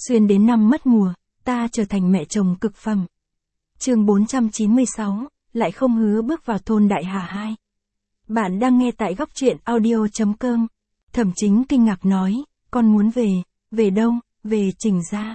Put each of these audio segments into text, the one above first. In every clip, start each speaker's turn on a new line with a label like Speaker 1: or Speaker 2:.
Speaker 1: Xuyên đến năm mất mùa, ta trở thành mẹ chồng cực phẩm. Chương 496, lại không hứa bước vào thôn Đại Hà 2. Bạn đang nghe tại góc truyện audio.com. Thẩm Chính kinh ngạc nói, con muốn về đâu, về Trình gia.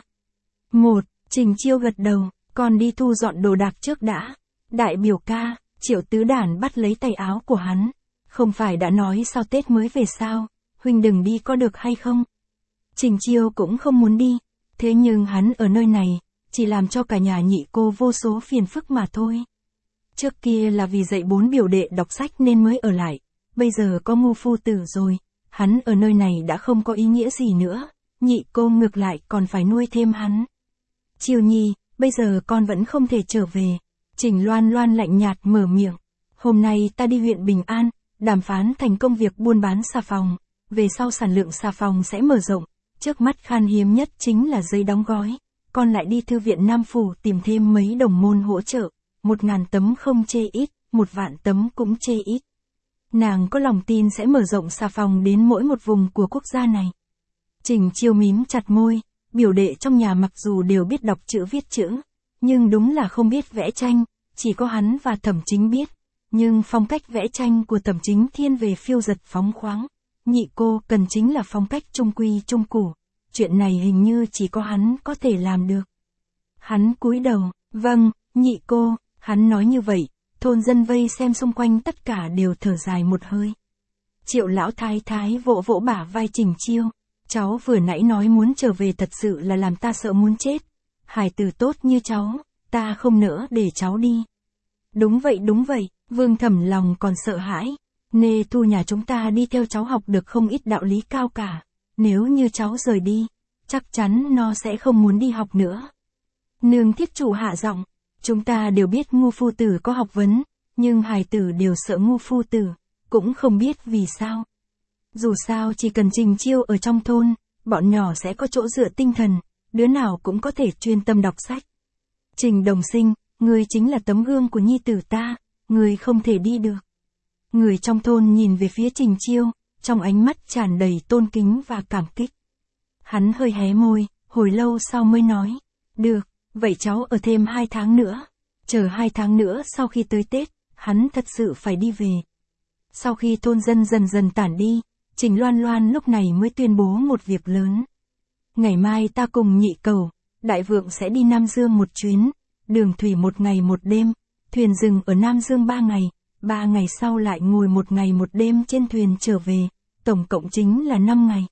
Speaker 1: Trình Chiêu gật đầu, con đi thu dọn đồ đạc trước đã. Đại biểu ca, Triệu Tứ Đản bắt lấy tay áo của hắn. Không phải đã nói sau Tết mới về sao, huynh đừng đi có được hay không? Trình Chiêu cũng không muốn đi, thế nhưng hắn ở nơi này, chỉ làm cho cả nhà nhị cô vô số phiền phức mà thôi. Trước kia là vì dạy 4 biểu đệ đọc sách nên mới ở lại, bây giờ có Ngô phu tử rồi, hắn ở nơi này đã không có ý nghĩa gì nữa, nhị cô ngược lại còn phải nuôi thêm hắn. Chiêu nhi, bây giờ con vẫn không thể trở về. Trình Loan Loan lạnh nhạt mở miệng. Hôm nay ta đi huyện Bình An, đàm phán thành công việc buôn bán xà phòng, về sau sản lượng xà phòng sẽ mở rộng, trước mắt khan hiếm nhất chính là giấy đóng gói. Con lại đi thư viện Nam Phủ tìm thêm mấy đồng môn hỗ trợ, 1000 tấm không chê ít, 1.000 tấm cũng chê ít. Nàng có lòng tin sẽ mở rộng xà phòng đến mỗi một vùng của quốc gia này. Trình Chiêu mím chặt môi, biểu đệ trong nhà mặc dù đều biết đọc chữ viết chữ, nhưng đúng là không biết vẽ tranh, chỉ có hắn và Thẩm Chính biết. Nhưng phong cách vẽ tranh của Thẩm Chính thiên về phiêu dật phóng khoáng, nhị cô cần chính là phong cách trung quy trung củ. Chuyện này hình như chỉ có hắn có thể làm được. Hắn cúi đầu, vâng, nhị cô, hắn nói như vậy, thôn dân vây xem xung quanh tất cả đều thở dài một hơi. Triệu lão thái thái vỗ vỗ bả vai Trình Chiêu, cháu vừa nãy nói muốn trở về thật sự là làm ta sợ muốn chết. Hài tử tốt như cháu, ta không nỡ để cháu đi. Đúng vậy, Vương Thẩm lòng còn sợ hãi. Nê Thu nhà chúng ta đi theo cháu học được không ít đạo lý cao cả. Nếu như cháu rời đi, chắc chắn nó sẽ không muốn đi học nữa. Nương Thiết Chủ hạ giọng, chúng ta đều biết Ngô phu tử có học vấn, nhưng hài tử đều sợ Ngô phu tử, cũng không biết vì sao. Dù sao chỉ cần Trình Chiêu ở trong thôn, bọn nhỏ sẽ có chỗ dựa tinh thần, đứa nào cũng có thể chuyên tâm đọc sách. Trình Đồng Sinh, ngươi chính là tấm gương của nhi tử ta, ngươi không thể đi được. Người trong thôn nhìn về phía Trình Chiêu, trong ánh mắt tràn đầy tôn kính và cảm kích. Hắn hơi hé môi, hồi lâu sau mới nói, được, vậy cháu ở thêm 2 tháng nữa. Chờ 2 tháng nữa sau khi tới Tết, hắn thật sự phải đi về. Sau khi thôn dân dần dần tản đi, Trình Loan Loan lúc này mới tuyên bố một việc lớn. Ngày mai ta cùng nhị cầu, đại vượng sẽ đi Nam Dương một chuyến, đường thủy 1 ngày 1 đêm, thuyền dừng ở Nam Dương 3 ngày, 3 ngày sau lại ngồi 1 ngày 1 đêm trên thuyền trở về, tổng cộng chính là 5 ngày.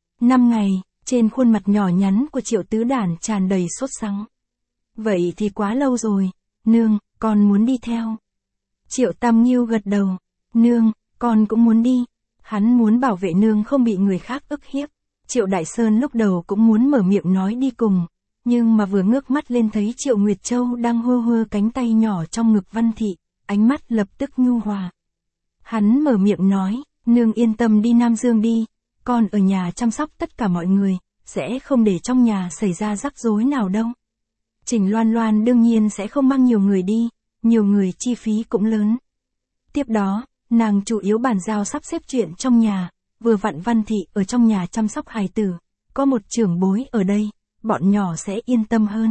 Speaker 1: 5 ngày, trên khuôn mặt nhỏ nhắn của Triệu Tứ Đản tràn đầy sốt sắng. Vậy thì quá lâu rồi, nương, con muốn đi theo. Triệu Tam Nghiêu gật đầu, nương, con cũng muốn đi. Hắn muốn bảo vệ nương không bị người khác ức hiếp. Triệu Đại Sơn lúc đầu cũng muốn mở miệng nói đi cùng, nhưng mà vừa ngước mắt lên thấy Triệu Nguyệt Châu đang hơ hơ cánh tay nhỏ trong ngực Văn Thị, ánh mắt lập tức nhu hòa. Hắn mở miệng nói, nương yên tâm đi Nam Dương đi, con ở nhà chăm sóc tất cả mọi người, sẽ không để trong nhà xảy ra rắc rối nào đâu. Trình Loan Loan đương nhiên sẽ không mang nhiều người đi, nhiều người chi phí cũng lớn. Tiếp đó, nàng chủ yếu bàn giao sắp xếp chuyện trong nhà, vừa vặn Văn Thị ở trong nhà chăm sóc hài tử, có một trưởng bối ở đây, bọn nhỏ sẽ yên tâm hơn.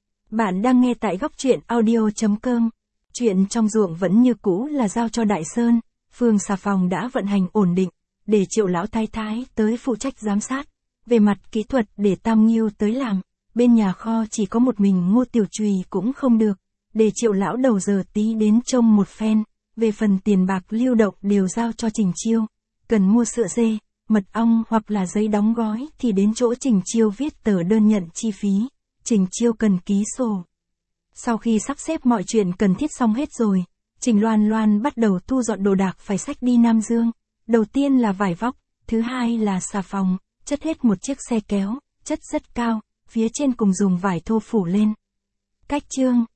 Speaker 1: Bạn đang nghe tại góc truyện audio.com. Chuyện trong ruộng vẫn như cũ là giao cho Đại Sơn, phường xà phòng đã vận hành ổn định, để Triệu lão thái thái tới phụ trách giám sát. Về mặt kỹ thuật để Tam Nghiêu tới làm, bên nhà kho chỉ có một mình Ngô Tiểu Trùy cũng không được, để Triệu lão đầu giờ tí đến trông một phen. Về phần tiền bạc lưu động đều giao cho Trình Chiêu, cần mua sữa dê, mật ong hoặc là giấy đóng gói thì đến chỗ Trình Chiêu viết tờ đơn nhận chi phí, Trình Chiêu cần ký sổ. Sau khi sắp xếp mọi chuyện cần thiết xong hết rồi, Trình Loan Loan bắt đầu thu dọn đồ đạc phải xách đi Nam Dương. Đầu tiên là vải vóc, thứ hai là xà phòng, chất hết một chiếc xe kéo, chất rất cao, phía trên cùng dùng vải thô phủ lên. Cách chương